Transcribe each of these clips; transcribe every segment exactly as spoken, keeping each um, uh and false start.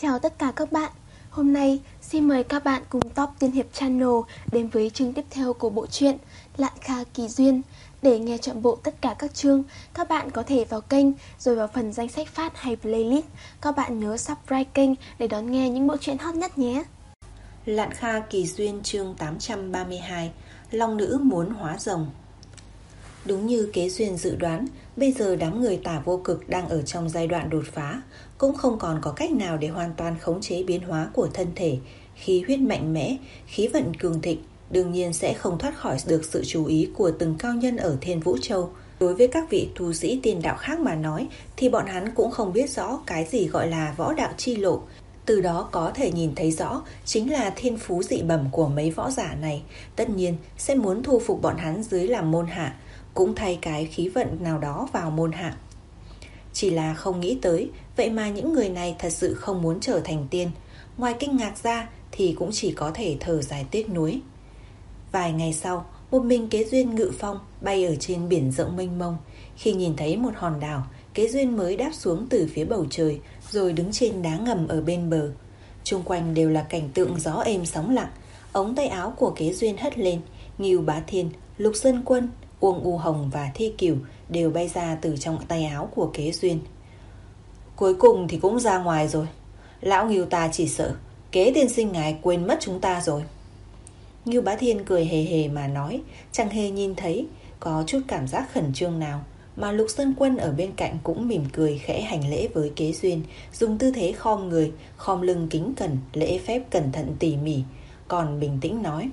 Chào tất cả các bạn. Hôm nay xin mời các bạn cùng Top Tiên Hiệp Channel đến với chương tiếp theo của bộ truyện Lạn Kha Kỳ Duyên. Để nghe trọn bộ tất cả các chương, các bạn có thể vào kênh rồi vào phần danh sách phát hay playlist. Các bạn nhớ subscribe kênh để đón nghe những bộ truyện hot nhất nhé. Lạn Kha Kỳ Duyên chương tám trăm ba mươi hai, Long Nữ muốn hóa rồng. Đúng như Kế Duyên dự đoán, bây giờ đám người Tả Vô Cực đang ở trong giai đoạn đột phá, cũng không còn có cách nào để hoàn toàn khống chế biến hóa của thân thể. Khí huyết mạnh mẽ, khí vận cường thịnh, đương nhiên sẽ không thoát khỏi được sự chú ý của từng cao nhân ở Thiên Vũ Châu. Đối với các vị tu sĩ tiên đạo khác mà nói, thì bọn hắn cũng không biết rõ cái gì gọi là võ đạo chi lộ. Từ đó có thể nhìn thấy rõ chính là thiên phú dị bẩm của mấy võ giả này, tất nhiên sẽ muốn thu phục bọn hắn dưới làm môn hạ, cũng thay cái khí vận nào đó vào môn hạ. Chỉ là không nghĩ tới, vậy mà những người này thật sự không muốn trở thành tiên. Ngoài kinh ngạc ra thì cũng chỉ có thể thở dài tiếc nuối. Vài ngày sau, một mình Kế Duyên ngự phong bay ở trên biển rộng mênh mông. Khi nhìn thấy một hòn đảo, Kế Duyên mới đáp xuống từ phía bầu trời, rồi đứng trên đá ngầm ở bên bờ. Xung quanh đều là cảnh tượng gió êm sóng lặng. Ống tay áo của Kế Duyên hất lên, Ngưu Bá Thiên, Lục Sơn Quân, Uông U Hồng và Thi Cửu đều bay ra từ trong tay áo của Kế Duyên. Cuối cùng thì cũng ra ngoài rồi. Lão Ngưu ta chỉ sợ Kế tiên sinh ngài quên mất chúng ta rồi. Ngưu Bá Thiên cười hề hề mà nói, chẳng hề nhìn thấy có chút cảm giác khẩn trương nào. Mà Lục Sơn Quân ở bên cạnh cũng mỉm cười khẽ hành lễ với Kế Duyên, dùng tư thế khom người, khom lưng kính cẩn, lễ phép cẩn thận tỉ mỉ, còn bình tĩnh nói: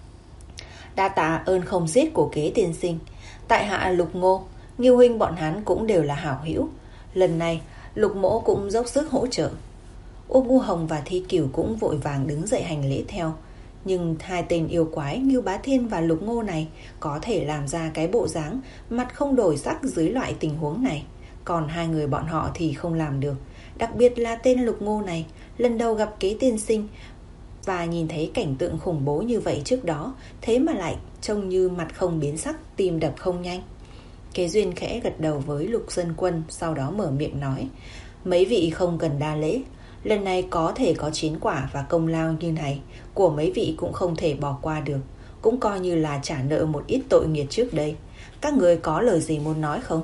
đa tạ ơn không giết của Kế tiên sinh. Tại hạ Lục Ngô, Ngưu huynh bọn hắn cũng đều là hảo hữu. Lần này Lục mỗ cũng dốc sức hỗ trợ. Uông U Hồng và Thi Cửu cũng vội vàng đứng dậy hành lễ theo. Nhưng hai tên yêu quái Ngưu Bá Thiên và Lục Ngô này có thể làm ra cái bộ dáng mặt không đổi sắc dưới loại tình huống này, còn hai người bọn họ thì không làm được. Đặc biệt là tên Lục Ngô này, lần đầu gặp Kế tiên sinh và nhìn thấy cảnh tượng khủng bố như vậy trước đó, thế mà lại trông như mặt không biến sắc, tim đập không nhanh. Kế Duyên khẽ gật đầu với Lục Sơn Quân, sau đó mở miệng nói: mấy vị không cần đa lễ. Lần này có thể có chiến quả và công lao như này của mấy vị cũng không thể bỏ qua được, cũng coi như là trả nợ một ít tội nghiệp trước đây. Các người có lời gì muốn nói không?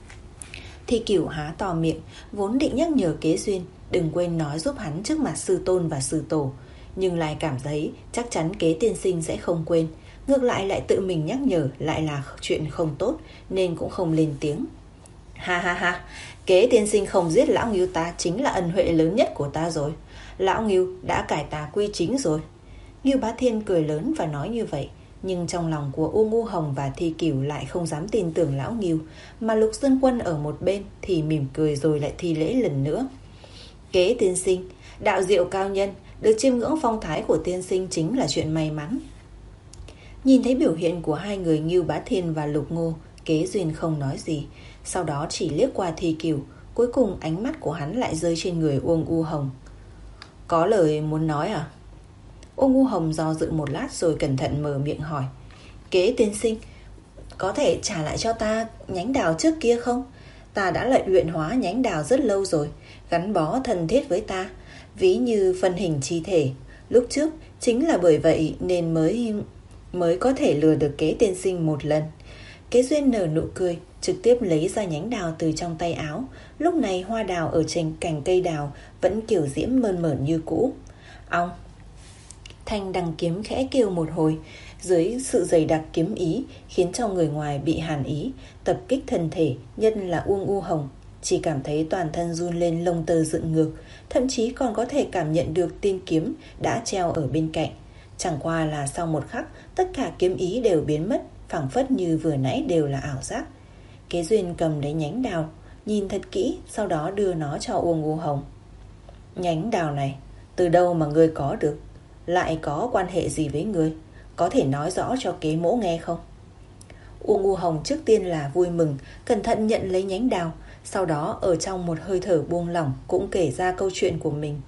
Thi Cửu há to miệng, vốn định nhắc nhở Kế Duyên đừng quên nói giúp hắn trước mặt sư tôn và sư tổ, nhưng lại cảm thấy chắc chắn Kế tiên sinh sẽ không quên. Ngược lại lại tự mình nhắc nhở lại là chuyện không tốt, nên cũng không lên tiếng. Ha ha ha, Kế tiên sinh không giết lão Ngưu ta chính là ân huệ lớn nhất của ta rồi. Lão Ngưu đã cải tà quy chính rồi. Ngưu Bá Thiên cười lớn và nói như vậy, nhưng trong lòng của Uông U Hồng và Thi Cửu lại không dám tin tưởng lão Ngưu. Mà Lục Sơn Quân ở một bên thì mỉm cười rồi lại thi lễ lần nữa. Kế tiên sinh, đạo diệu cao nhân, được chiêm ngưỡng phong thái của tiên sinh chính là chuyện may mắn. Nhìn thấy biểu hiện của hai người Ngưu Bá Thiên và Lục Ngô, Kế Duyên không nói gì, sau đó chỉ liếc qua Thi Cửu. Cuối cùng ánh mắt của hắn lại rơi trên người Uông U Hồng. Có lời muốn nói à? Uông U Hồng do dự một lát rồi cẩn thận mở miệng hỏi: Kế tiên sinh, có thể trả lại cho ta nhánh đào trước kia không? Ta đã lại luyện hóa nhánh đào rất lâu rồi, gắn bó thân thiết với ta, ví như phân hình chi thể. Lúc trước chính là bởi vậy nên mới mới có thể lừa được Kế tiên sinh một lần. Kế Duyên nở nụ cười, trực tiếp lấy ra nhánh đào từ trong tay áo. Lúc này hoa đào ở trên cành cây đào vẫn kiểu diễm mơn mởn như cũ. Ong! Thanh đằng kiếm khẽ kêu một hồi, dưới sự dày đặc kiếm ý khiến cho người ngoài bị hàn ý, tập kích thân thể nhân là Uông U Hồng. Chỉ cảm thấy toàn thân run lên, lông tơ dựng ngược, thậm chí còn có thể cảm nhận được tiên kiếm đã treo ở bên cạnh. Chẳng qua là sau một khắc, tất cả kiếm ý đều biến mất, phảng phất như vừa nãy đều là ảo giác. Kế Duyên cầm lấy nhánh đào, nhìn thật kỹ, sau đó đưa nó cho Uông U Hồng. Nhánh đào này, từ đâu mà ngươi có được? Lại có quan hệ gì với ngươi? Có thể nói rõ cho Kế mỗ nghe không? Uông U Hồng trước tiên là vui mừng, cẩn thận nhận lấy nhánh đào, sau đó ở trong một hơi thở buông lỏng cũng kể ra câu chuyện của mình.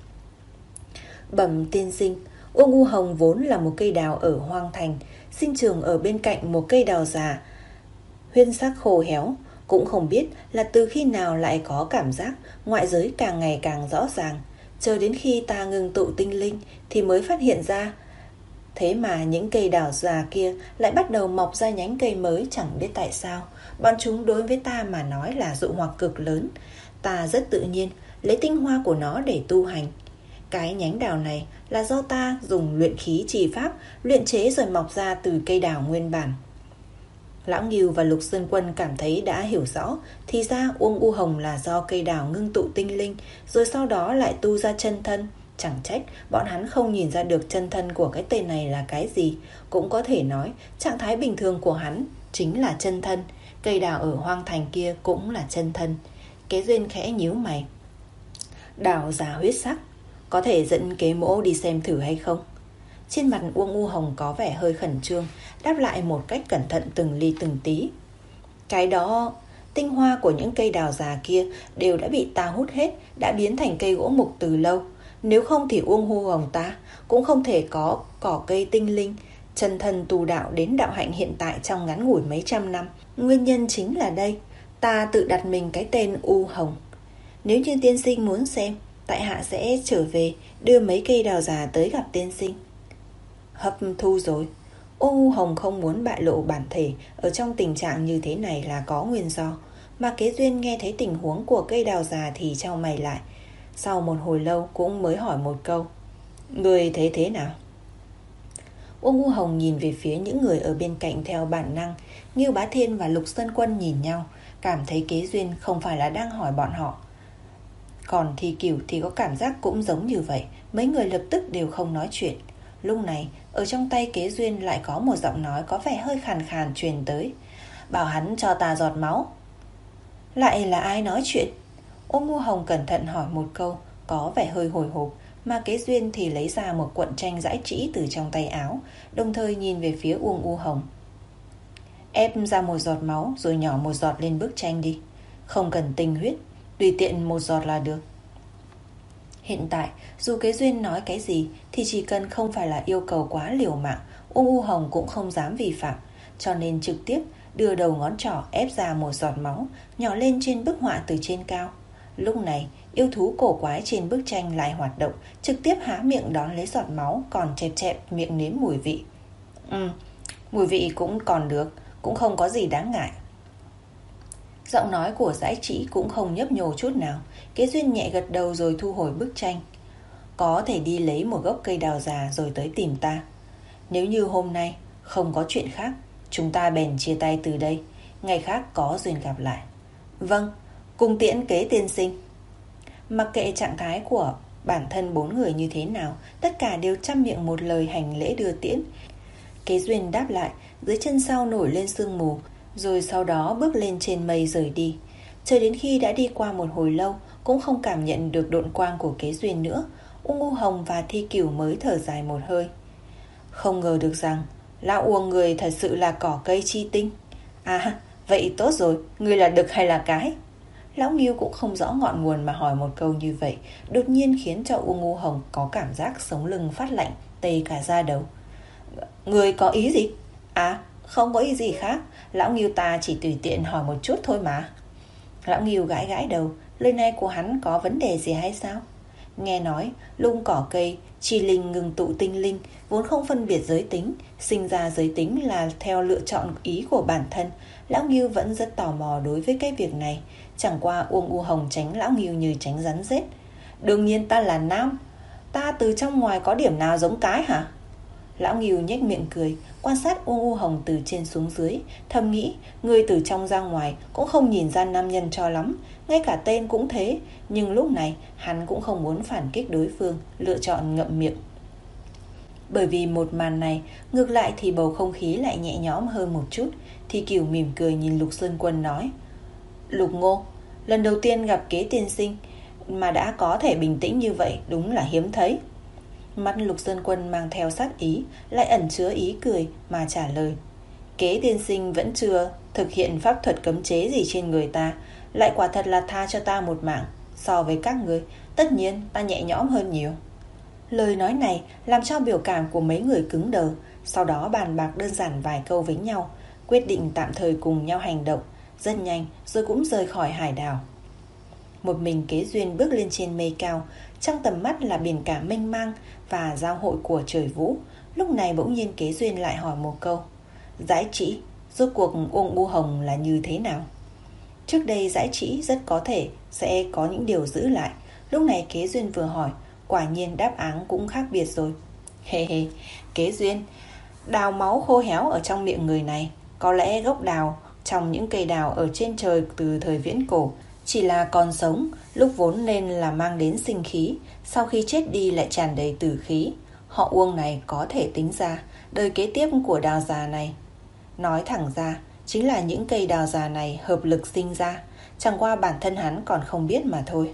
Bẩm tiên sinh, Uông U Hồng vốn là một cây đào ở hoang thành, sinh trưởng ở bên cạnh một cây đào già, huyên sắc khô héo. Cũng không biết là từ khi nào lại có cảm giác ngoại giới càng ngày càng rõ ràng. Chờ đến khi ta ngưng tụ tinh linh thì mới phát hiện ra. Thế mà những cây đào già kia lại bắt đầu mọc ra nhánh cây mới, chẳng biết tại sao. Bọn chúng đối với ta mà nói là dụ hoặc cực lớn. Ta rất tự nhiên lấy tinh hoa của nó để tu hành. Cái nhánh đào này là do ta dùng luyện khí trì pháp luyện chế rồi mọc ra từ cây đào nguyên bản. Lão Ngưu và Lục Sơn Quân cảm thấy đã hiểu rõ. Thì ra Uông U Hồng là do cây đào ngưng tụ tinh linh, rồi sau đó lại tu ra chân thân. Chẳng trách bọn hắn không nhìn ra được chân thân của cái tên này là cái gì. Cũng có thể nói trạng thái bình thường của hắn chính là chân thân. Cây đào ở hoang thành kia cũng là chân thân. Kế Duyên khẽ nhíu mày. Đào già huyết sắc, có thể dẫn Kế Mỗ đi xem thử hay không? Trên mặt Uông U Hồng có vẻ hơi khẩn trương, đáp lại một cách cẩn thận từng ly từng tí. Cái đó, tinh hoa của những cây đào già kia đều đã bị ta hút hết, đã biến thành cây gỗ mục từ lâu. Nếu không thì Uông U Hồng ta cũng không thể có cỏ cây tinh linh, chân thân tu đạo đến đạo hạnh hiện tại trong ngắn ngủi mấy trăm năm. Nguyên nhân chính là đây, ta tự đặt mình cái tên U Hồng. Nếu như tiên sinh muốn xem, tại hạ sẽ trở về đưa mấy cây đào già tới gặp tiên sinh. Hấp thu rồi. U Hồng không muốn bại lộ bản thể ở trong tình trạng như thế này là có nguyên do. Mà Kế Duyên nghe thấy tình huống của cây đào già thì chau mày lại. Sau một hồi lâu cũng mới hỏi một câu. Người thấy thế nào? Uông U Hồng nhìn về phía những người ở bên cạnh theo bản năng. Ngưu Bá Thiên và Lục Sơn Quân nhìn nhau, cảm thấy Kế Duyên không phải là đang hỏi bọn họ. Còn Thi Cửu thì có cảm giác cũng giống như vậy. Mấy người lập tức đều không nói chuyện. Lúc này ở trong tay Kế Duyên lại có một giọng nói có vẻ hơi khàn khàn truyền tới. Bảo hắn cho ta giọt máu. Lại là ai nói chuyện? Uông U Hồng cẩn thận hỏi một câu, có vẻ hơi hồi hộp. Mà Kế Duyên thì lấy ra một cuộn tranh giãi trĩ từ trong tay áo, đồng thời nhìn về phía Uông U Hồng. Ép ra một giọt máu rồi nhỏ một giọt lên bức tranh đi. Không cần tinh huyết, tùy tiện một giọt là được. Hiện tại dù Kế Duyên nói cái gì thì chỉ cần không phải là yêu cầu quá liều mạng, Uông U Hồng cũng không dám vi phạm. Cho nên trực tiếp đưa đầu ngón trỏ ép ra một giọt máu, nhỏ lên trên bức họa từ trên cao. Lúc này yêu thú cổ quái trên bức tranh lại hoạt động, trực tiếp há miệng đón lấy giọt máu, còn chẹp chẹp miệng nếm mùi vị. Ừ, mùi vị cũng còn được, cũng không có gì đáng ngại. Giọng nói của giãi trĩ cũng không nhấp nhô chút nào. Kế Duyên nhẹ gật đầu rồi thu hồi bức tranh. Có thể đi lấy một gốc cây đào già rồi tới tìm ta. Nếu như hôm nay không có chuyện khác, chúng ta bèn chia tay từ đây, ngày khác có duyên gặp lại. Vâng, cùng tiễn Kế tiên sinh. Mặc kệ trạng thái của bản thân bốn người như thế nào, tất cả đều chăm miệng một lời hành lễ đưa tiễn. Kế Duyên đáp lại, dưới chân sau nổi lên sương mù, rồi sau đó bước lên trên mây rời đi. Chờ đến khi đã đi qua một hồi lâu, cũng không cảm nhận được độn quang của Kế Duyên nữa, Uông U Hồng và Thi Cửu mới thở dài một hơi. Không ngờ được rằng lão Uông người thật sự là cỏ cây chi tinh. À, vậy tốt rồi, người là đực hay là cái? Lão Ngưu cũng không rõ ngọn nguồn mà hỏi một câu như vậy, đột nhiên khiến cho Uông U Hồng có cảm giác sống lưng phát lạnh, tê cả da đầu. Người có ý gì? À, không có ý gì khác, lão Ngưu ta chỉ tùy tiện hỏi một chút thôi mà. Lão Ngưu gãi gãi đầu, lời này của hắn có vấn đề gì hay sao? Nghe nói lung cỏ cây, chi linh ngừng tụ tinh linh, vốn không phân biệt giới tính, sinh ra giới tính là theo lựa chọn ý của bản thân. Lão Ngưu vẫn rất tò mò đối với cái việc này. Chẳng qua Uông U Hồng tránh lão Ngưu như tránh rắn rết. Đương nhiên ta là nam. Ta từ trong ngoài có điểm nào giống cái hả? Lão Ngưu nhếch miệng cười, quan sát Uông U Hồng từ trên xuống dưới, thầm nghĩ người từ trong ra ngoài cũng không nhìn ra nam nhân cho lắm, ngay cả tên cũng thế. Nhưng lúc này hắn cũng không muốn phản kích đối phương, lựa chọn ngậm miệng. Bởi vì một màn này, ngược lại thì bầu không khí lại nhẹ nhõm hơn một chút. Thì Cửu mỉm cười nhìn Lục Sơn Quân nói: Lục Ngô, lần đầu tiên gặp Kế tiên sinh mà đã có thể bình tĩnh như vậy, đúng là hiếm thấy. Mắt Lục Sơn Quân mang theo sát ý, lại ẩn chứa ý cười mà trả lời: Kế tiên sinh vẫn chưa thực hiện pháp thuật cấm chế gì trên người ta, lại quả thật là tha cho ta một mạng. So với các người, tất nhiên ta nhẹ nhõm hơn nhiều. Lời nói này làm cho biểu cảm của mấy người cứng đờ. Sau đó bàn bạc đơn giản vài câu với nhau, quyết định tạm thời cùng nhau hành động. Rất nhanh rồi cũng rời khỏi hải đảo. Một mình Kế Duyên bước lên trên mây cao, trong tầm mắt là biển cả mênh mang và giao hội của trời Vũ. Lúc này bỗng nhiên Kế Duyên lại hỏi một câu: Dãi Trĩ, rốt cuộc Uông U Hồng là như thế nào? Trước đây Dãi Trĩ rất có thể sẽ có những điều giữ lại. Lúc này Kế Duyên vừa hỏi, quả nhiên đáp án cũng khác biệt rồi. Hề hề, Kế Duyên, đào máu khô héo ở trong miệng người này. Có lẽ gốc đào trong những cây đào ở trên trời từ thời viễn cổ, chỉ là còn sống, lúc vốn nên là mang đến sinh khí, sau khi chết đi lại tràn đầy tử khí. Họ Uông này có thể tính ra đời kế tiếp của đào già này. Nói thẳng ra, chính là những cây đào già này hợp lực sinh ra, chẳng qua bản thân hắn còn không biết mà thôi.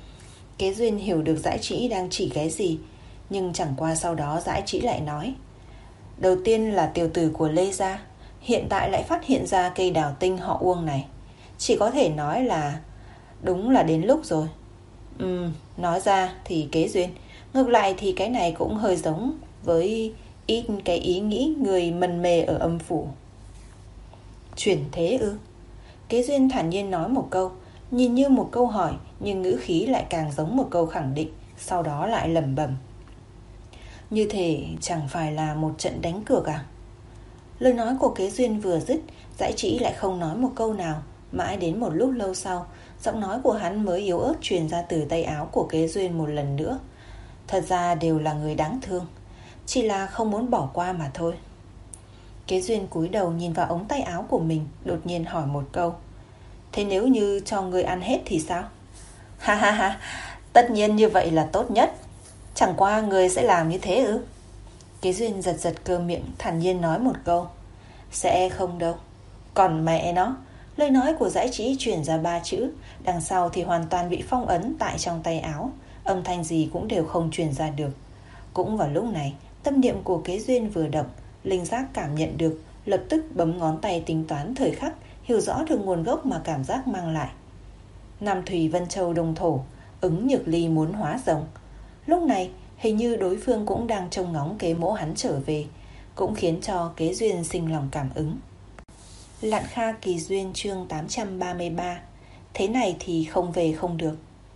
Kế Duyên hiểu được Dãi Trĩ đang chỉ cái gì, nhưng chẳng qua sau đó Dãi Trĩ lại nói: Đầu tiên là tiểu tử của Lê gia, hiện tại lại phát hiện ra cây đào tinh họ Uông này. Chỉ có thể nói là đúng là đến lúc rồi. Ừm, nói ra thì Kế Duyên, ngược lại thì cái này cũng hơi giống với ít cái ý nghĩ người mần mề ở âm phủ. Chuyển thế ư? Kế Duyên thản nhiên nói một câu, nhìn như một câu hỏi, nhưng ngữ khí lại càng giống một câu khẳng định. Sau đó lại lẩm bẩm: Như thế chẳng phải là một trận đánh cược à? Lời nói của Kế Duyên vừa dứt, Dãi Trĩ lại không nói một câu nào. Mãi đến một lúc lâu sau, giọng nói của hắn mới yếu ớt truyền ra từ tay áo của Kế Duyên một lần nữa. Thật ra đều là người đáng thương, chỉ là không muốn bỏ qua mà thôi. Kế Duyên cúi đầu nhìn vào ống tay áo của mình, đột nhiên hỏi một câu: Thế nếu như cho người ăn hết thì sao? Ha ha ha, tất nhiên như vậy là tốt nhất. Chẳng qua người sẽ làm như thế ư? Kế Duyên giật giật cơ miệng, thản nhiên nói một câu: Sẽ không đâu. Còn mẹ nó. Lời nói của Dãi Trĩ truyền ra ba chữ, đằng sau thì hoàn toàn bị phong ấn tại trong tay áo, âm thanh gì cũng đều không truyền ra được. Cũng vào lúc này, tâm niệm của Kế Duyên vừa động, linh giác cảm nhận được, lập tức bấm ngón tay tính toán thời khắc, hiểu rõ được nguồn gốc mà cảm giác mang lại. Nam Thủy Vân Châu Đông Thổ, ứng Nhược Ly muốn hóa rồng. Lúc này hình như đối phương cũng đang trông ngóng kế mỗ hắn trở về, cũng khiến cho Kế Duyên sinh lòng cảm ứng. Lạn Kha Kỳ Duyên chương tám trăm ba mươi ba. Thế này thì không về không được.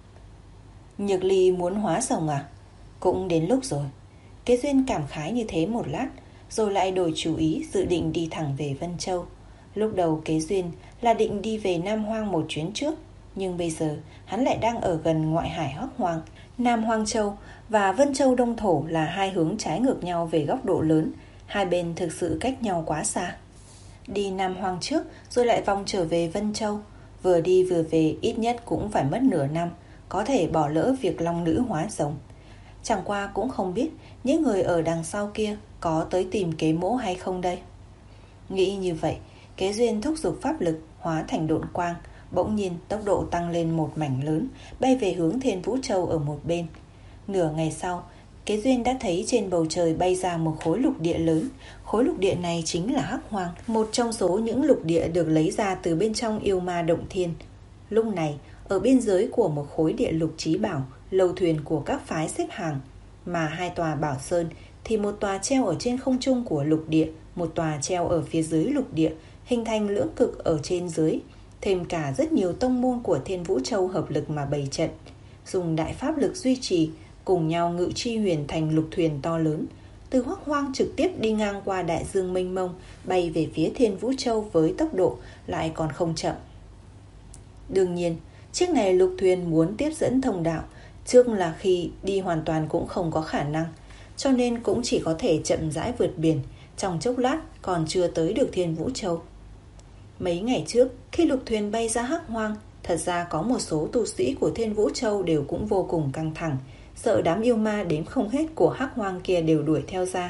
Nhược Ly muốn hóa rồng à? Cũng đến lúc rồi. Kế Duyên cảm khái như thế một lát, rồi lại đổi chủ ý, dự định đi thẳng về Vân Châu. Lúc đầu Kế Duyên là định đi về Nam Hoang một chuyến trước, nhưng bây giờ hắn lại đang ở gần ngoại hải Hoắc Hoang. Nam Hoang Châu và Vân Châu Đông Thổ là hai hướng trái ngược nhau về góc độ lớn, hai bên thực sự cách nhau quá xa. Đi Nam Hoang trước rồi lại vòng trở về Vân Châu, vừa đi vừa về ít nhất cũng phải mất nửa năm, có thể bỏ lỡ việc long nữ hóa rồng. Chẳng qua cũng không biết những người ở đằng sau kia có tới tìm kế mỗ hay không đây. Nghĩ như vậy, Kế Duyên thúc giục pháp lực hóa thành độn quang, bỗng nhiên tốc độ tăng lên một mảnh lớn, bay về hướng Thiên Vũ Châu ở một bên. Nửa ngày sau, Kế Duyên đã thấy trên bầu trời bay ra một khối lục địa lớn. Khối lục địa này chính là Hắc Hoang, một trong số những lục địa được lấy ra từ bên trong yêu ma động thiên. Lúc này, ở biên giới của một khối địa lục chí bảo, lầu thuyền của các phái xếp hàng, mà hai tòa bảo sơn thì một tòa treo ở trên không trung của lục địa, một tòa treo ở phía dưới lục địa, hình thành lưỡng cực ở trên dưới. Thêm cả rất nhiều tông môn của Thiên Vũ Châu hợp lực mà bày trận, dùng đại pháp lực duy trì, cùng nhau ngự chi huyền thành lục thuyền to lớn, từ Hoắc Hoang trực tiếp đi ngang qua đại dương mênh mông, bay về phía Thiên Vũ Châu với tốc độ lại còn không chậm. Đương nhiên, chiếc này lục thuyền muốn tiếp dẫn thông đạo, trước là khi đi hoàn toàn cũng không có khả năng, cho nên cũng chỉ có thể chậm rãi vượt biển, trong chốc lát còn chưa tới được Thiên Vũ Châu. Mấy ngày trước, khi lục thuyền bay ra Hắc Hoang, thật ra có một số tu sĩ của Thiên Vũ Châu đều cũng vô cùng căng thẳng, sợ đám yêu ma đếm không hết của Hắc Hoang kia đều đuổi theo ra.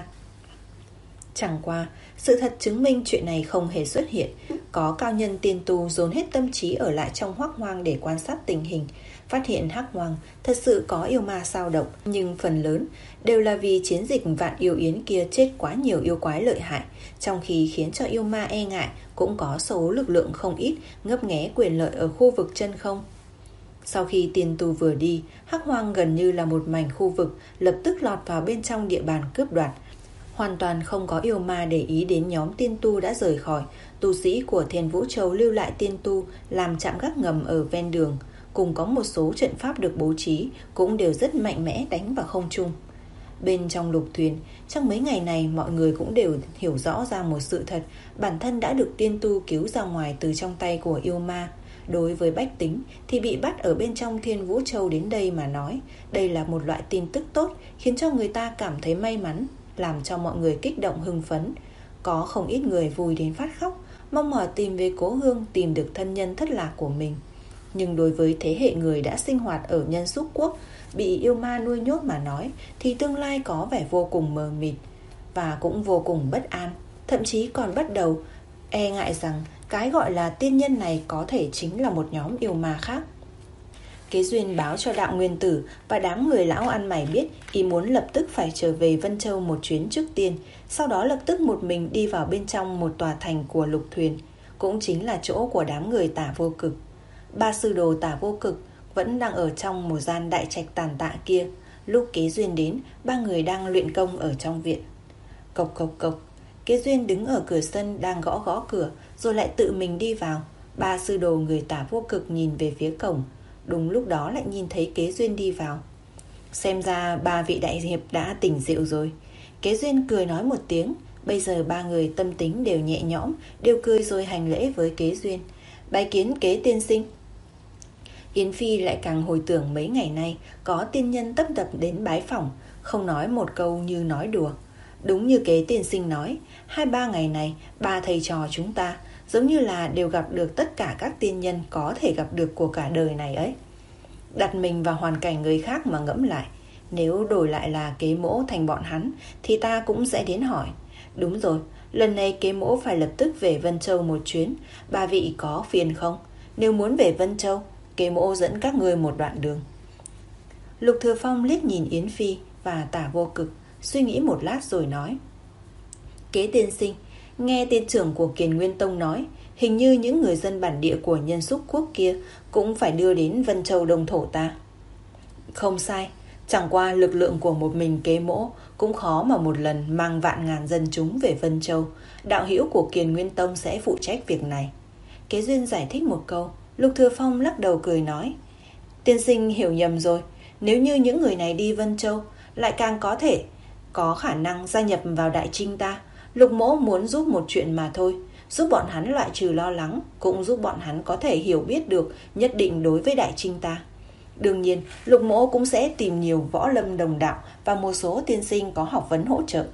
Chẳng qua, sự thật chứng minh chuyện này không hề xuất hiện. Có cao nhân tiên tu dồn hết tâm trí ở lại trong Hoắc Hoang để quan sát tình hình, phát hiện Hắc Hoang thật sự có yêu ma sao động, nhưng phần lớn đều là vì chiến dịch Vạn Yêu Yến kia chết quá nhiều yêu quái lợi hại, trong khi khiến cho yêu ma e ngại. Cũng có số lực lượng không ít ngấp nghé quyền lợi ở khu vực chân không. Sau khi tiên tu vừa đi, Hắc Hoang gần như là một mảnh khu vực lập tức lọt vào bên trong địa bàn cướp đoạt. Hoàn toàn không có yêu ma để ý đến nhóm tiên tu đã rời khỏi. Tu sĩ của Thiên Vũ Châu lưu lại tiên tu làm trạm gác ngầm ở ven đường, cùng có một số trận pháp được bố trí cũng đều rất mạnh mẽ đánh vào không trung. Bên trong lục thuyền, trong mấy ngày này mọi người cũng đều hiểu rõ ra một sự thật, bản thân đã được tiên tu cứu ra ngoài từ trong tay của yêu ma. Đối với bách tính thì bị bắt ở bên trong Thiên Vũ Châu đến đây mà nói, đây là một loại tin tức tốt, khiến cho người ta cảm thấy may mắn, làm cho mọi người kích động hưng phấn. Có không ít người vui đến phát khóc, mong mỏi tìm về cố hương, tìm được thân nhân thất lạc của mình. Nhưng đối với thế hệ người đã sinh hoạt ở Nhân Xúc Quốc, bị yêu ma nuôi nhốt mà nói, thì tương lai có vẻ vô cùng mờ mịt và cũng vô cùng bất an. Thậm chí còn bắt đầu e ngại rằng cái gọi là tiên nhân này có thể chính là một nhóm yêu ma khác. Kế Duyên báo cho Đạo Nguyên Tử và đám người lão ăn mày biết ý muốn lập tức phải trở về Vân Châu một chuyến trước tiên, sau đó lập tức một mình đi vào bên trong một tòa thành của lục thuyền, cũng chính là chỗ của đám người Tả Vô Cực. Ba sư đồ Tả Vô Cực vẫn đang ở trong một gian đại trạch tàn tạ kia. Lúc Kế Duyên đến, ba người đang luyện công ở trong viện. Cộc cộc cộc, Kế Duyên đứng ở cửa sân đang gõ gõ cửa, rồi lại tự mình đi vào. Ba sư đồ người Tả Vô Cực nhìn về phía cổng, đúng lúc đó lại nhìn thấy Kế Duyên đi vào. Xem ra ba vị đại hiệp đã tỉnh rượu rồi. Kế Duyên cười nói một tiếng. Bây giờ ba người tâm tính đều nhẹ nhõm, đều cười rồi hành lễ với Kế Duyên. Bái kiến Kế tiên sinh. Yến Phi lại càng hồi tưởng mấy ngày nay có tiên nhân tấp đập đến bái phỏng, không nói một câu như nói đùa. Đúng như Kế tiên sinh nói, hai ba ngày này ba thầy trò chúng ta giống như là đều gặp được tất cả các tiên nhân có thể gặp được của cả đời này ấy. Đặt mình vào hoàn cảnh người khác mà ngẫm lại, nếu đổi lại là Kế Mỗ thành bọn hắn thì ta cũng sẽ đến hỏi. Đúng rồi, lần này Kế Mỗ phải lập tức về Vân Châu một chuyến, ba vị có phiền không? Nếu muốn về Vân Châu, Kế Mỗ dẫn các ngươi một đoạn đường. Lục Thừa Phong liếc nhìn Yến Phi và Tả Vô Cực, suy nghĩ một lát rồi nói: Kế tiên sinh, nghe tiên trưởng của Kiền Nguyên Tông nói, hình như những người dân bản địa của Nhân Xúc Quốc kia cũng phải đưa đến Vân Châu Đông Thổ ta. Không sai, chẳng qua lực lượng của một mình Kế Mỗ cũng khó mà một lần mang vạn ngàn dân chúng về Vân Châu. Đạo hữu của Kiền Nguyên Tông sẽ phụ trách việc này. Kế Duyên giải thích một câu. Lục Thừa Phong lắc đầu cười nói: Tiên sinh hiểu nhầm rồi. Nếu như những người này đi Vân Châu, lại càng có thể có khả năng gia nhập vào Đại Trinh ta. Lục Mỗ muốn giúp một chuyện mà thôi, giúp bọn hắn loại trừ lo lắng, cũng giúp bọn hắn có thể hiểu biết được nhất định đối với Đại Trinh ta. Đương nhiên, Lục Mỗ cũng sẽ tìm nhiều võ lâm đồng đạo và một số tiên sinh có học vấn hỗ trợ.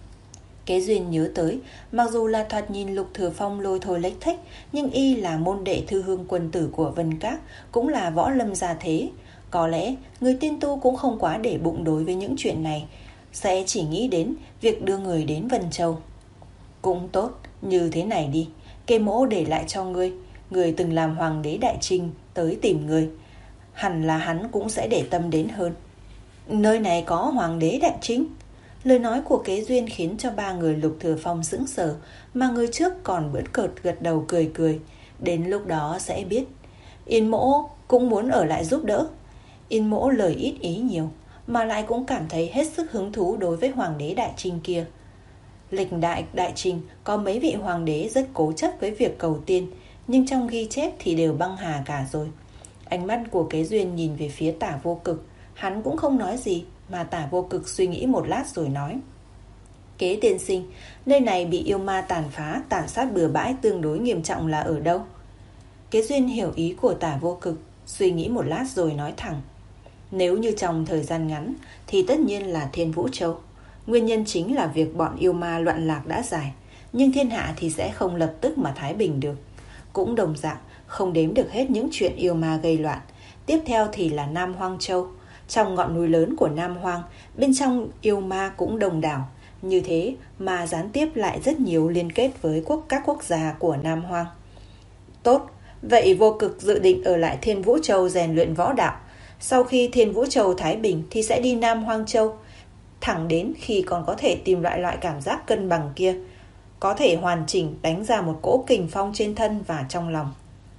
Kế Duyên nhớ tới, mặc dù là thoạt nhìn Lục Thừa Phong lôi thôi lếch thếch, nhưng y là môn đệ thư hương quân tử của Vân Các, cũng là võ lâm gia thế. Có lẽ người tiên tu cũng không quá để bụng đối với những chuyện này, sẽ chỉ nghĩ đến việc đưa người đến Vân Châu. Cũng tốt, như thế này đi, Kế Mỗ để lại cho ngươi, người từng làm hoàng đế Đại Trinh tới tìm ngươi, hẳn là hắn cũng sẽ để tâm đến hơn. Nơi này có hoàng đế Đại Trinh? Lời nói của Kế Duyên khiến cho ba người Lục Thừa Phong sững sờ, mà người trước còn bỡn cợt gật đầu cười cười. Đến lúc đó sẽ biết. Yên Mỗ cũng muốn ở lại giúp đỡ. Yên Mỗ lời ít ý nhiều, mà lại cũng cảm thấy hết sức hứng thú đối với hoàng đế Đại Trinh kia. Lịch đại Đại Trinh có mấy vị hoàng đế rất cố chấp với việc cầu tiên, nhưng trong ghi chép thì đều băng hà cả rồi. Ánh mắt của Kế Duyên nhìn về phía Tả Vô Cực, hắn cũng không nói gì, mà Tả Vô Cực suy nghĩ một lát rồi nói: Kế tiên sinh, nơi này bị yêu ma tàn phá, tàn sát bừa bãi tương đối nghiêm trọng là ở đâu? Kế Duyên hiểu ý của Tả Vô Cực, suy nghĩ một lát rồi nói thẳng: Nếu như trong thời gian ngắn thì tất nhiên là Thiên Vũ Châu. Nguyên nhân chính là việc bọn yêu ma loạn lạc đã giải, nhưng thiên hạ thì sẽ không lập tức mà thái bình được. Cũng đồng dạng không đếm được hết những chuyện yêu ma gây loạn. Tiếp theo thì là Nam Hoang Châu. Trong ngọn núi lớn của Nam Hoang, bên trong yêu ma cũng đông đảo. Như thế mà gián tiếp lại rất nhiều liên kết với quốc các quốc gia của Nam Hoang. Tốt, vậy Vô Cực dự định ở lại Thiên Vũ Châu rèn luyện võ đạo. Sau khi Thiên Vũ Châu thái bình thì sẽ đi Nam Hoang Châu, thẳng đến khi còn có thể tìm lại loại cảm giác cân bằng kia, có thể hoàn chỉnh đánh ra một cỗ kình phong trên thân và trong lòng.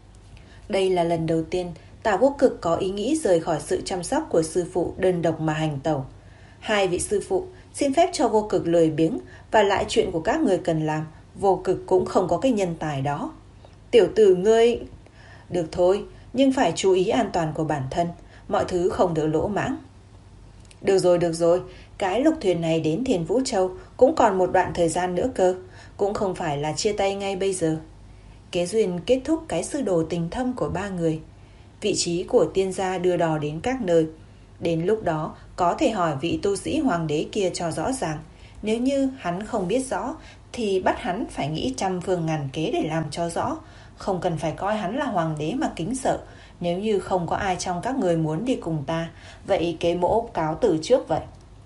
Đây là lần đầu tiên Tả Vô Cực có ý nghĩ rời khỏi sự chăm sóc của sư phụ, đơn độc mà hành tẩu. Hai vị sư phụ xin phép cho Vô Cực lười biếng, và lại chuyện của các người cần làm, Vô Cực cũng không có cái nhân tài đó. Tiểu tử ngươi... Được thôi, nhưng phải chú ý an toàn của bản thân, mọi thứ không được lỗ mãng. Được rồi, được rồi, cái lục thuyền này đến Thiên Vũ Châu cũng còn một đoạn thời gian nữa cơ, cũng không phải là chia tay ngay bây giờ. Kế duyên kết thúc cái sư đồ tình thâm của ba người. Vị trí của tiên gia đưa đò đến các nơi. Đến lúc đó có thể hỏi vị tu sĩ hoàng đế kia cho rõ ràng. Nếu như hắn không biết rõ thì bắt hắn phải nghĩ trăm phương ngàn kế để làm cho rõ. Không cần phải coi hắn là hoàng đế mà kính sợ. Nếu như không có ai trong các người muốn đi cùng ta, vậy Kế Mỗ cáo từ trước vậy.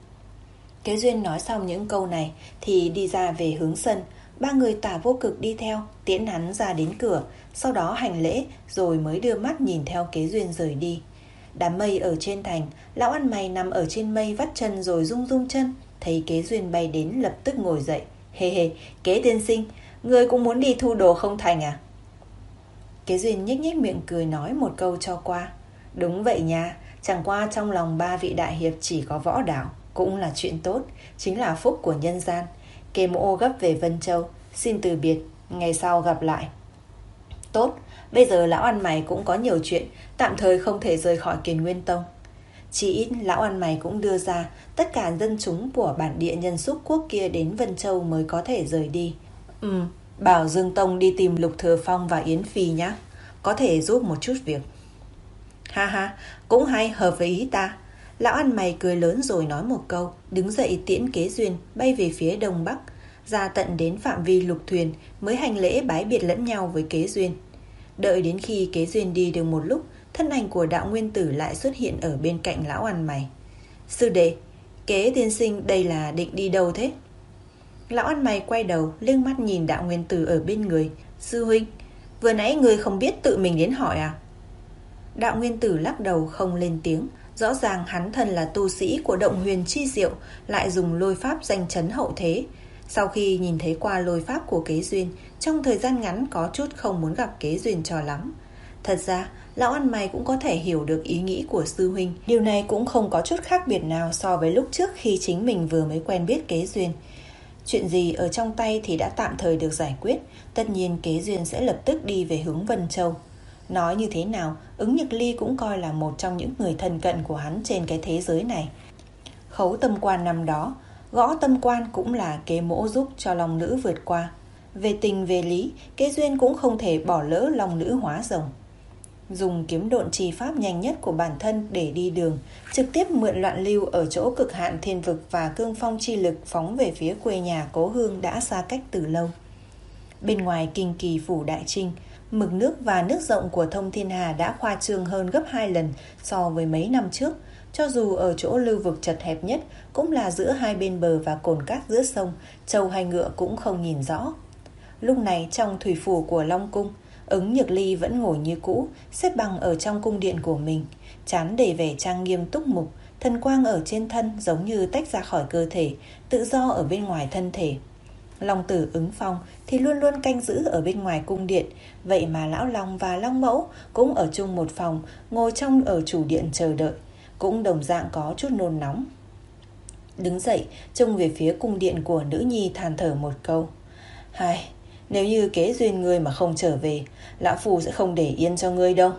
Kế duyên nói xong những câu này thì đi ra về hướng sân. Ba người Tả Vô Cực đi theo, tiễn hắn ra đến cửa, sau đó hành lễ rồi mới đưa mắt nhìn theo Kế duyên rời đi. Đám mây ở trên thành, lão ăn mày nằm ở trên mây vắt chân rồi rung rung chân, thấy Kế duyên bay đến lập tức ngồi dậy. Hê hê, Kế tiên sinh, người cũng muốn đi thu đồ không thành à? Kế duyên nhếch nhếch miệng cười nói một câu cho qua. Đúng vậy nha, chẳng qua trong lòng ba vị đại hiệp chỉ có võ đạo, cũng là chuyện tốt, chính là phúc của nhân gian. Kế Mỗ gấp về Vân Châu, xin từ biệt, ngày sau gặp lại. Tốt, bây giờ lão ăn mày cũng có nhiều chuyện, tạm thời không thể rời khỏi Kiền Nguyên Tông. Chỉ ít lão ăn mày cũng đưa ra tất cả dân chúng của bản địa nhân xúc quốc kia đến Vân Châu mới có thể rời đi. Ừ, bảo Dương Tông đi tìm Lục Thừa Phong và Yến Phi nhé, có thể giúp một chút việc. Ha ha, cũng hay, hợp với ý ta. Lão ăn mày cười lớn rồi nói một câu, đứng dậy tiễn Kế duyên bay về phía đông bắc, ra tận đến phạm vi lục thuyền mới hành lễ bái biệt lẫn nhau với Kế duyên. Đợi đến khi Kế duyên đi được một lúc, thân ảnh của Đạo Nguyên Tử lại xuất hiện ở bên cạnh lão ăn mày. Sư đệ, Kế tiên sinh đây là định đi đâu thế? Lão ăn mày quay đầu liếc mắt nhìn Đạo Nguyên Tử ở bên người. Sư huynh, vừa nãy người không biết tự mình đến hỏi à? Đạo Nguyên Tử lắc đầu không lên tiếng. Rõ ràng hắn thân là tu sĩ của Động Huyền Chi Diệu, lại dùng lôi pháp danh chấn hậu thế. Sau khi nhìn thấy qua lôi pháp của Kế duyên, trong thời gian ngắn có chút không muốn gặp Kế duyên cho lắm. Thật ra, lão ăn mày cũng có thể hiểu được ý nghĩ của sư huynh. Điều này cũng không có chút khác biệt nào so với lúc trước khi chính mình vừa mới quen biết Kế duyên. Chuyện gì ở trong tay thì đã tạm thời được giải quyết, tất nhiên Kế duyên sẽ lập tức đi về hướng Vân Châu. Nói như thế nào, Ứng Nhược Ly cũng coi là một trong những người thân cận của hắn trên cái thế giới này. Khấu tâm quan năm đó, gõ tâm quan cũng là Kế Mỗ giúp cho Long Nữ vượt qua. Về tình về lý, Kế duyên cũng không thể bỏ lỡ Long Nữ hóa rồng. Dùng kiếm độn trì pháp nhanh nhất của bản thân để đi đường, trực tiếp mượn loạn lưu ở chỗ cực hạn thiên vực và cương phong chi lực phóng về phía quê nhà cố hương đã xa cách từ lâu. Bên ngoài kinh kỳ phủ Đại Trinh, mực nước và nước rộng của Thông Thiên Hà đã khoa trương hơn gấp hai lần so với mấy năm trước. Cho dù ở chỗ lưu vực chật hẹp nhất, cũng là giữa hai bên bờ và cồn cát giữa sông, trâu hay ngựa cũng không nhìn rõ. Lúc này trong thủy phủ của Long Cung, Ứng Nhược Ly vẫn ngồi như cũ, xếp bằng ở trong cung điện của mình, trán đầy vẻ trang nghiêm túc mục, thần quang ở trên thân giống như tách ra khỏi cơ thể, tự do ở bên ngoài thân thể. Long tử Ứng Phong thì luôn luôn canh giữ ở bên ngoài cung điện, vậy mà Lão Long và Long Mẫu cũng ở chung một phòng, ngồi trong ở chủ điện chờ đợi, cũng đồng dạng có chút nôn nóng. Đứng dậy, trông về phía cung điện của nữ nhi than thở một câu. Hai, nếu như Kế duyên ngươi mà không trở về, lão phù sẽ không để yên cho ngươi đâu.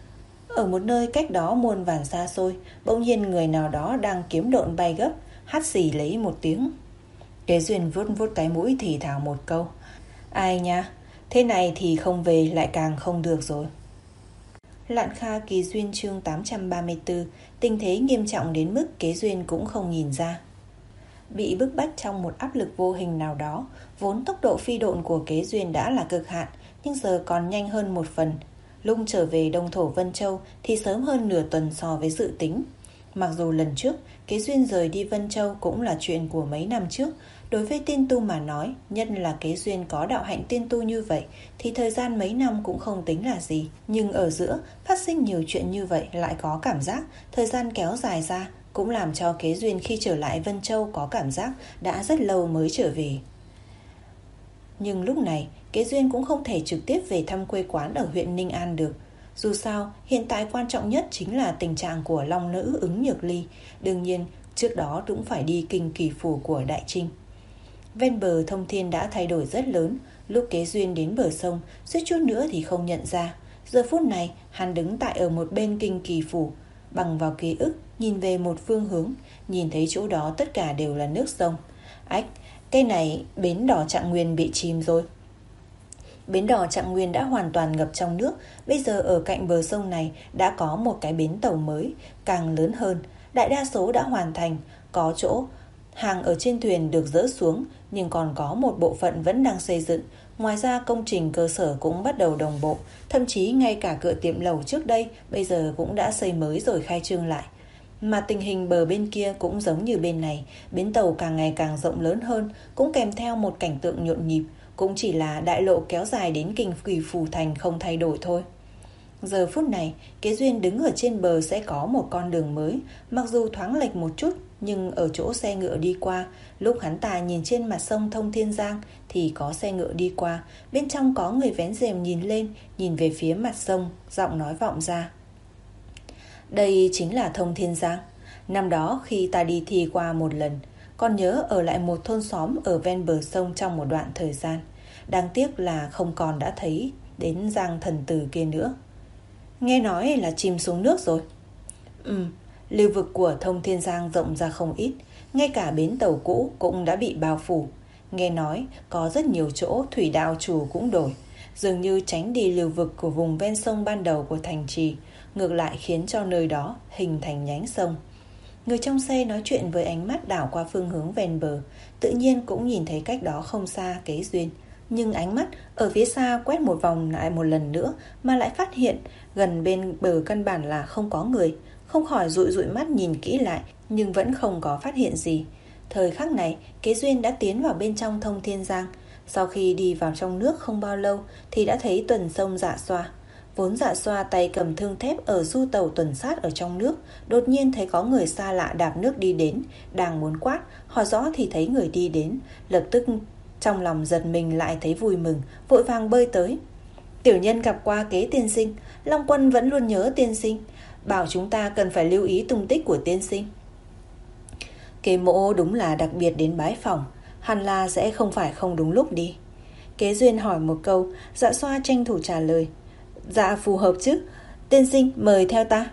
Ở một nơi cách đó muôn vàn xa xôi, bỗng nhiên người nào đó đang kiếm độn bay gấp, hắt xì lấy một tiếng. Kế duyên vuốt vuốt cái mũi thì thào một câu. Ai nha, thế này thì không về lại càng không được rồi. Lạn Kha Kỳ Duyên chương tám trăm ba mươi tư. Tình thế nghiêm trọng đến mức Kế duyên cũng không nhìn ra. Bị bức bách trong một áp lực vô hình nào đó, vốn tốc độ phi độn của Kế duyên đã là cực hạn, nhưng giờ còn nhanh hơn một phần. Lúc trở về Đông Thổ Vân Châu thì sớm hơn nửa tuần so với dự tính. Mặc dù lần trước Kế duyên rời đi Vân Châu cũng là chuyện của mấy năm trước, đối với tiên tu mà nói, nhất là Kế duyên có đạo hạnh tiên tu như vậy thì thời gian mấy năm cũng không tính là gì. Nhưng ở giữa phát sinh nhiều chuyện như vậy, lại có cảm giác thời gian kéo dài ra, cũng làm cho Kế duyên khi trở lại Vân Châu có cảm giác đã rất lâu mới trở về. Nhưng lúc này Kế duyên cũng không thể trực tiếp về thăm quê quán ở huyện Ninh An được. Dù sao hiện tại quan trọng nhất chính là tình trạng của Long Nữ Ứng Nhược Ly. Đương nhiên trước đó cũng phải đi kinh kỳ phủ của Đại Trinh. Ven bờ thông thiên đã thay đổi rất lớn. Lúc Kế duyên đến bờ sông, suýt chút nữa thì không nhận ra. Giờ phút này hắn đứng tại ở một bên kinh kỳ phủ, bằng vào ký ức nhìn về một phương hướng, nhìn thấy chỗ đó tất cả đều là nước sông. Ách, cái này bến đỏ Trạng Nguyên bị chìm rồi. Bến đỏ Trạng Nguyên đã hoàn toàn ngập trong nước. Bây giờ ở cạnh bờ sông này đã có một cái bến tàu mới, càng lớn hơn. Đại đa số đã hoàn thành, có chỗ hàng ở trên thuyền được dỡ xuống, nhưng còn có một bộ phận vẫn đang xây dựng. Ngoài ra công trình cơ sở cũng bắt đầu đồng bộ, thậm chí ngay cả cửa tiệm lẩu trước đây bây giờ cũng đã xây mới rồi khai trương lại. Mà tình hình bờ bên kia cũng giống như bên này, bến tàu càng ngày càng rộng lớn hơn, cũng kèm theo một cảnh tượng nhộn nhịp, cũng chỉ là đại lộ kéo dài đến kinh kỳ phủ thành không thay đổi thôi. Giờ phút này, Kế Duyên đứng ở trên bờ sẽ có một con đường mới, mặc dù thoáng lệch một chút, nhưng ở chỗ xe ngựa đi qua, lúc hắn ta nhìn trên mặt sông Thông Thiên Giang thì có xe ngựa đi qua, bên trong có người vén rèm nhìn lên, nhìn về phía mặt sông, giọng nói vọng ra. Đây chính là Thông Thiên Giang. Năm đó khi ta đi thi qua một lần, còn nhớ ở lại một thôn xóm ở ven bờ sông trong một đoạn thời gian. Đáng tiếc là không còn đã thấy đến Giang Thần Tử kia nữa. Nghe nói là chìm xuống nước rồi. Ừ, lưu vực của Thông Thiên Giang rộng ra không ít, ngay cả bến tàu cũ cũng đã bị bao phủ. Nghe nói có rất nhiều chỗ thủy đạo chủ cũng đổi, dường như tránh đi lưu vực của vùng ven sông ban đầu của thành trì, ngược lại khiến cho nơi đó hình thành nhánh sông. Người trong xe nói chuyện với ánh mắt đảo qua phương hướng ven bờ, tự nhiên cũng nhìn thấy cách đó không xa Kế Duyên. Nhưng ánh mắt ở phía xa quét một vòng lại một lần nữa mà lại phát hiện gần bên bờ căn bản là không có người. Không khỏi dụi dụi mắt nhìn kỹ lại, nhưng vẫn không có phát hiện gì. Thời khắc này, Kế Duyên đã tiến vào bên trong Thông Thiên Giang. Sau khi đi vào trong nước không bao lâu thì đã thấy tuần sông Dạ Xoa. Vốn Dạ Xoa tay cầm thương thép ở du tàu tuần sát ở trong nước, đột nhiên thấy có người xa lạ đạp nước đi đến, đang muốn quát, hỏi rõ thì thấy người đi đến, lập tức trong lòng giật mình lại thấy vui mừng, vội vàng bơi tới. Tiểu nhân gặp qua Kế tiên sinh, Long Quân vẫn luôn nhớ tiên sinh, bảo chúng ta cần phải lưu ý tung tích của tiên sinh. Kế mỗ đúng là đặc biệt đến bái phỏng, hẳn là sẽ không phải không đúng lúc đi. Kế Duyên hỏi một câu, Dạ Xoa tranh thủ trả lời. Dạ phù hợp chứ, tiên sinh mời theo ta.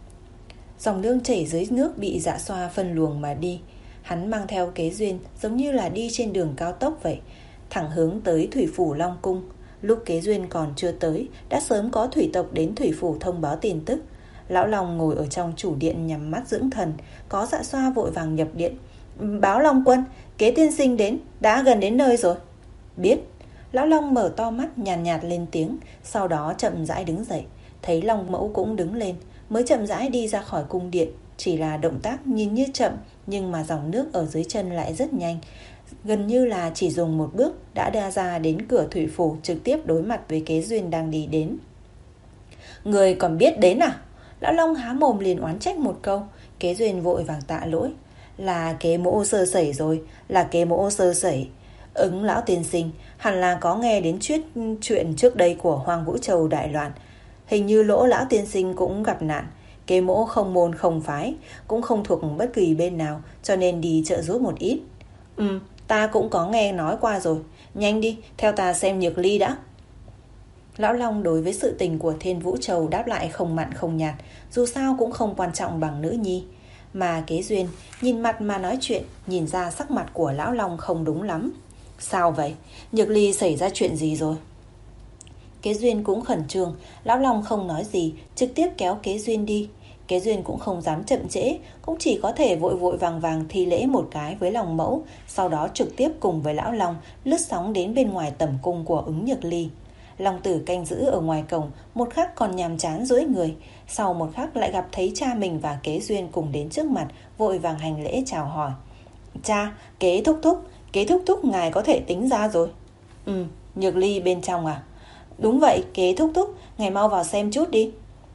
Dòng nước chảy dưới nước bị Dạ Xoa phân luồng mà đi. Hắn mang theo Kế Duyên giống như là đi trên đường cao tốc vậy, thẳng hướng tới thủy phủ Long Cung. Lúc Kế Duyên còn chưa tới, đã sớm có thủy tộc đến thủy phủ thông báo tin tức. Lão Long ngồi ở trong chủ điện nhắm mắt dưỡng thần, có Dạ Xoa vội vàng nhập điện. Báo Long Quân, Kế tiên sinh đến, đã gần đến nơi rồi. Biết. Lão Long mở to mắt nhàn nhạt, nhạt lên tiếng, sau đó chậm rãi đứng dậy. Thấy Long Mẫu cũng đứng lên, mới chậm rãi đi ra khỏi cung điện. Chỉ là động tác nhìn như chậm, nhưng mà dòng nước ở dưới chân lại rất nhanh. Gần như là chỉ dùng một bước đã đa ra đến cửa thủy phủ, trực tiếp đối mặt với Kế Duyên đang đi đến. Người còn biết đến à? Lão Long há mồm liền oán trách một câu. Kế Duyên vội vàng tạ lỗi. Là Kế mỗ sơ sẩy rồi, là Kế mỗ sơ sẩy. Ứng lão tiên sinh, hẳn là có nghe đến chuyện, chuyện trước đây của Hoàng Vũ Châu đại loạn. Hình như Lỗ lão tiên sinh cũng gặp nạn. Kế mỗ không môn không phái, cũng không thuộc bất kỳ bên nào, cho nên đi trợ giúp một ít. Ừ, ta cũng có nghe nói qua rồi. Nhanh đi, theo ta xem Nhược Ly đã. Lão Long đối với sự tình của Thiên Vũ Châu đáp lại không mặn không nhạt, dù sao cũng không quan trọng bằng nữ nhi. Mà Kế Duyên nhìn mặt mà nói chuyện, nhìn ra sắc mặt của Lão Long không đúng lắm. Sao vậy? Nhược Ly xảy ra chuyện gì rồi? Kế Duyên cũng khẩn trương. Lão Long không nói gì, trực tiếp kéo Kế Duyên đi. Kế Duyên cũng không dám chậm trễ, cũng chỉ có thể vội vội vàng vàng thi lễ một cái với Long Mẫu, sau đó trực tiếp cùng với Lão Long lướt sóng đến bên ngoài tẩm cung của Ứng Nhược Ly. Long Tử canh giữ ở ngoài cổng, một khắc còn nhàm chán duỗi người, sau một khắc lại gặp thấy cha mình và Kế Duyên cùng đến trước mặt, vội vàng hành lễ chào hỏi. Cha, Kế thúc thúc, Kế thúc thúc ngài có thể tính ra rồi. Ừ, Nhược Ly bên trong à? Đúng vậy, Kế thúc thúc, ngài mau vào xem chút đi.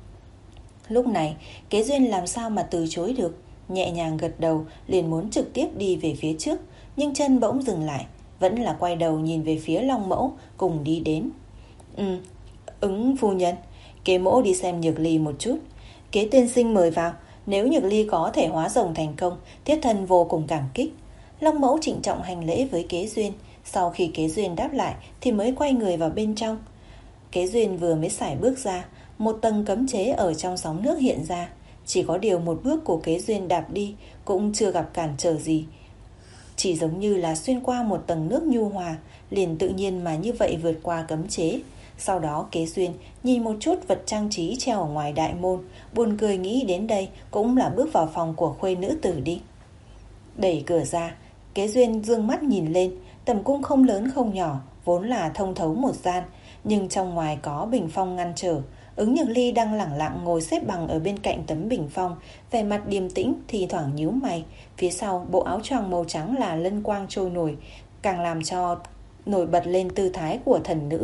Lúc này, Kế Duyên làm sao mà từ chối được, nhẹ nhàng gật đầu, liền muốn trực tiếp đi về phía trước, nhưng chân bỗng dừng lại, vẫn là quay đầu nhìn về phía Long Mẫu, cùng đi đến. Ừ, Ứng phu nhân, Kế mỗ đi xem Nhược Ly một chút. Kế tiên sinh mời vào, nếu Nhược Ly có thể hóa rồng thành công, thiết thân vô cùng cảm kích. Long Mẫu trịnh trọng hành lễ với Kế Duyên, sau khi Kế Duyên đáp lại thì mới quay người vào bên trong. Kế Duyên vừa mới sải bước ra, một tầng cấm chế ở trong sóng nước hiện ra. Chỉ có điều một bước của Kế Duyên đạp đi cũng chưa gặp cản trở gì, chỉ giống như là xuyên qua một tầng nước nhu hòa, liền tự nhiên mà như vậy vượt qua cấm chế. Sau đó Kế Duyên nhìn một chút vật trang trí treo ở ngoài đại môn, buồn cười nghĩ đến đây cũng là bước vào phòng của khuê nữ tử đi. Đẩy cửa ra, Kế Duyên dương mắt nhìn lên. Tầm cung không lớn không nhỏ, vốn là thông thấu một gian, nhưng trong ngoài có bình phong ngăn trở. Ứng Nhược Ly đang lẳng lặng ngồi xếp bằng ở bên cạnh tấm bình phong, vẻ mặt điềm tĩnh, thì thoảng nhíu mày. Phía sau bộ áo choàng màu trắng là lân quang trôi nổi, càng làm cho nổi bật lên tư thái của thần nữ.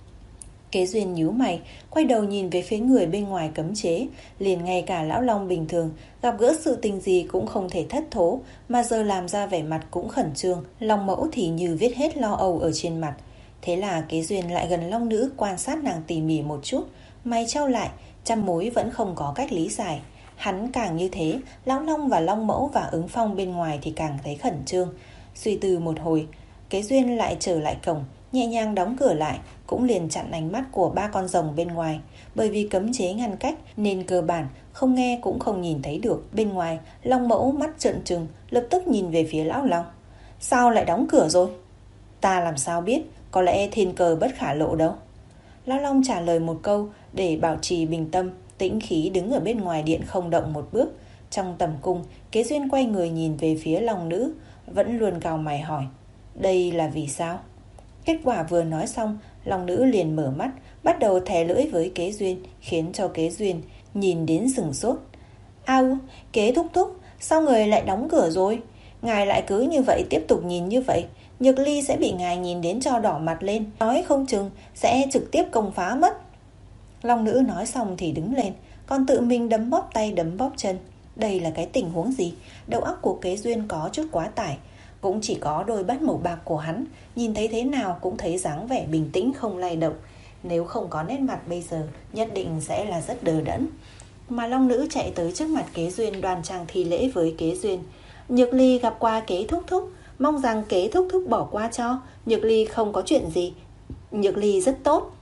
Kế Duyên nhíu mày, quay đầu nhìn về phía người bên ngoài cấm chế, liền ngay cả lão long bình thường gặp gỡ sự tình gì cũng không thể thất thố, mà giờ làm ra vẻ mặt cũng khẩn trương, Long Mẫu thì như viết hết lo âu ở trên mặt. Thế là Kế Duyên lại gần long nữ quan sát nàng tỉ mỉ một chút, mày trao lại, trăm mối vẫn không có cách lý giải. Hắn càng như thế, lão long và long mẫu và ứng phong bên ngoài thì càng thấy khẩn trương. Suy tư một hồi, Kế Duyên lại trở lại cổng, nhẹ nhàng đóng cửa lại, cũng liền chặn ánh mắt của ba con rồng bên ngoài. Bởi vì cấm chế ngăn cách nên cơ bản không nghe cũng không nhìn thấy được. Bên ngoài, long mẫu mắt trợn trừng, lập tức nhìn về phía lão long. Sao lại đóng cửa rồi? Ta làm sao biết, có lẽ thiên cơ bất khả lộ đâu. Lão long trả lời một câu để bảo trì bình tâm, tĩnh khí đứng ở bên ngoài điện không động một bước. Trong tầm cung, Kế Duyên quay người nhìn về phía long nữ, vẫn luôn cau mày hỏi, đây là vì sao? Kết quả vừa nói xong, long nữ liền mở mắt, bắt đầu thè lưỡi với Kế Duyên, khiến cho Kế Duyên nhìn đến sửng sốt. Ao, Kế thúc thúc, sao người lại đóng cửa rồi? Ngài lại cứ như vậy tiếp tục nhìn như vậy, Nhược Ly sẽ bị ngài nhìn đến cho đỏ mặt lên, nói không chừng sẽ trực tiếp công phá mất. Long nữ nói xong thì đứng lên, còn tự mình đấm bóp tay đấm bóp chân. Đây là cái tình huống gì? Đầu óc của Kế Duyên có chút quá tải. Cũng chỉ có đôi mắt màu bạc của hắn, nhìn thấy thế nào cũng thấy dáng vẻ bình tĩnh không lay động. Nếu không có nét mặt bây giờ, nhất định sẽ là rất đờ đẫn. Mà long nữ chạy tới trước mặt Kế Duyên, đoan trang thi lễ với Kế Duyên. Nhược Ly gặp qua Kế thúc thúc, mong rằng Kế thúc thúc bỏ qua cho. Nhược Ly không có chuyện gì, Nhược Ly rất tốt.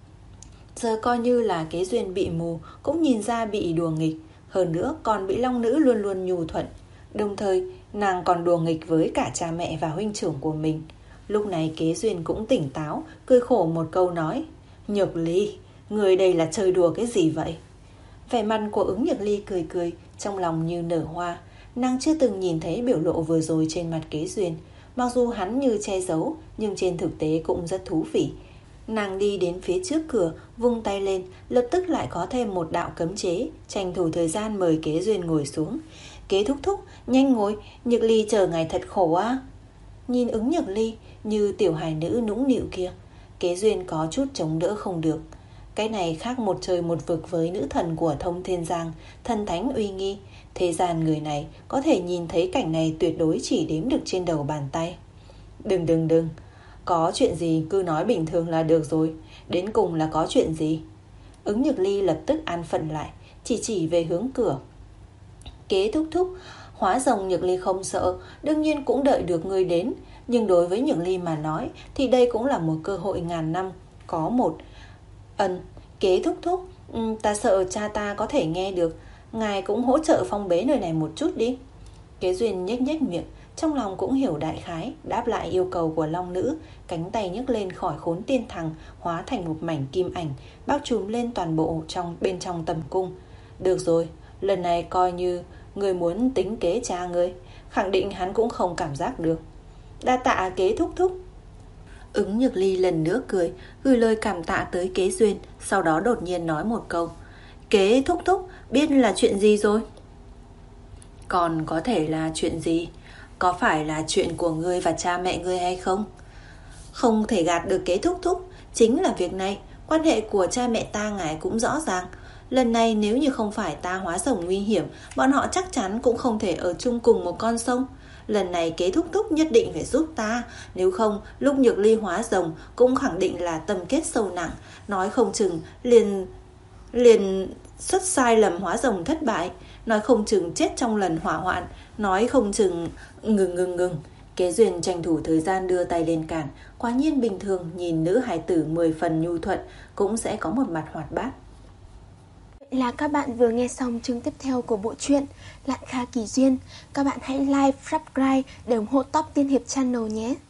Giờ coi như là Kế Duyên bị mù, cũng nhìn ra bị đùa nghịch. Hơn nữa còn bị long nữ luôn luôn nhu thuận. Đồng thời nàng còn đùa nghịch với cả cha mẹ và huynh trưởng của mình. Lúc này Kế Duyên cũng tỉnh táo, cười khổ một câu nói, Nhược Ly, người đây là chơi đùa cái gì vậy? Vẻ mặt của Ứng Nhược Ly cười cười, trong lòng như nở hoa. Nàng chưa từng nhìn thấy biểu lộ vừa rồi trên mặt Kế Duyên. Mặc dù hắn như che giấu, nhưng trên thực tế cũng rất thú vị. Nàng đi đến phía trước cửa, vung tay lên, lập tức lại có thêm một đạo cấm chế, tranh thủ thời gian mời Kế Duyên ngồi xuống. Kế thúc thúc, nhanh ngồi, Nhược Ly chờ ngài thật khổ á. Nhìn Ứng Nhược Ly như tiểu hài nữ nũng nịu kia, Kế Duyên có chút chống đỡ không được. Cái này khác một trời một vực với nữ thần của Thông Thiên Giang, thần thánh uy nghi. Thế gian người này có thể nhìn thấy cảnh này tuyệt đối chỉ đếm được trên đầu bàn tay. Đừng đừng đừng, có chuyện gì cứ nói bình thường là được rồi. Đến cùng là có chuyện gì? Ứng Nhược Ly lập tức an phận lại, chỉ chỉ về hướng cửa. Kế thúc thúc, hóa rồng Nhược Ly không sợ, đương nhiên cũng đợi được người đến. Nhưng đối với Nhược Ly mà nói thì đây cũng là một cơ hội ngàn năm có một. Ân, Kế thúc thúc, ta sợ cha ta có thể nghe được, ngài cũng hỗ trợ phong bế nơi này một chút đi. Kế Duyên nhếch nhếch miệng, trong lòng cũng hiểu đại khái, đáp lại yêu cầu của long nữ. Cánh tay nhấc lên khỏi khốn tiên thằng, hóa thành một mảnh kim ảnh, bao trùm lên toàn bộ trong bên trong tầm cung. Được rồi, lần này coi như người muốn tính kế cha ngươi, khẳng định hắn cũng không cảm giác được. Đa tạ Kế thúc thúc. Ứng Nhược Ly lần nữa cười, gửi lời cảm tạ tới Kế Duyên, sau đó đột nhiên nói một câu, Kế thúc thúc, biết là chuyện gì rồi? Còn có thể là chuyện gì? Có phải là chuyện của ngươi và cha mẹ ngươi hay không? Không thể gạt được Kế thúc thúc, chính là việc này. Quan hệ của cha mẹ ta ngài cũng rõ ràng. Lần này nếu như không phải ta hóa rồng nguy hiểm, bọn họ chắc chắn cũng không thể ở chung cùng một con sông. Lần này Kế thúc thúc nhất định phải giúp ta, nếu không lúc Nhược Ly hóa rồng cũng khẳng định là tâm kết sâu nặng, nói không chừng liền liền xuất sai lầm hóa rồng thất bại, nói không chừng chết trong lần hỏa hoạn, nói không chừng... Ngừng ngừng ngừng, Kế Duyên tranh thủ thời gian đưa tay lên cản. Quả nhiên bình thường, nhìn nữ hài tử mười phần nhu thuận cũng sẽ có một mặt hoạt bát. Vậy là các bạn vừa nghe xong chương tiếp theo của bộ truyện Lạn Kha Kỳ Duyên. Các bạn hãy like, subscribe để ủng hộ Top Tiên Hiệp Channel nhé.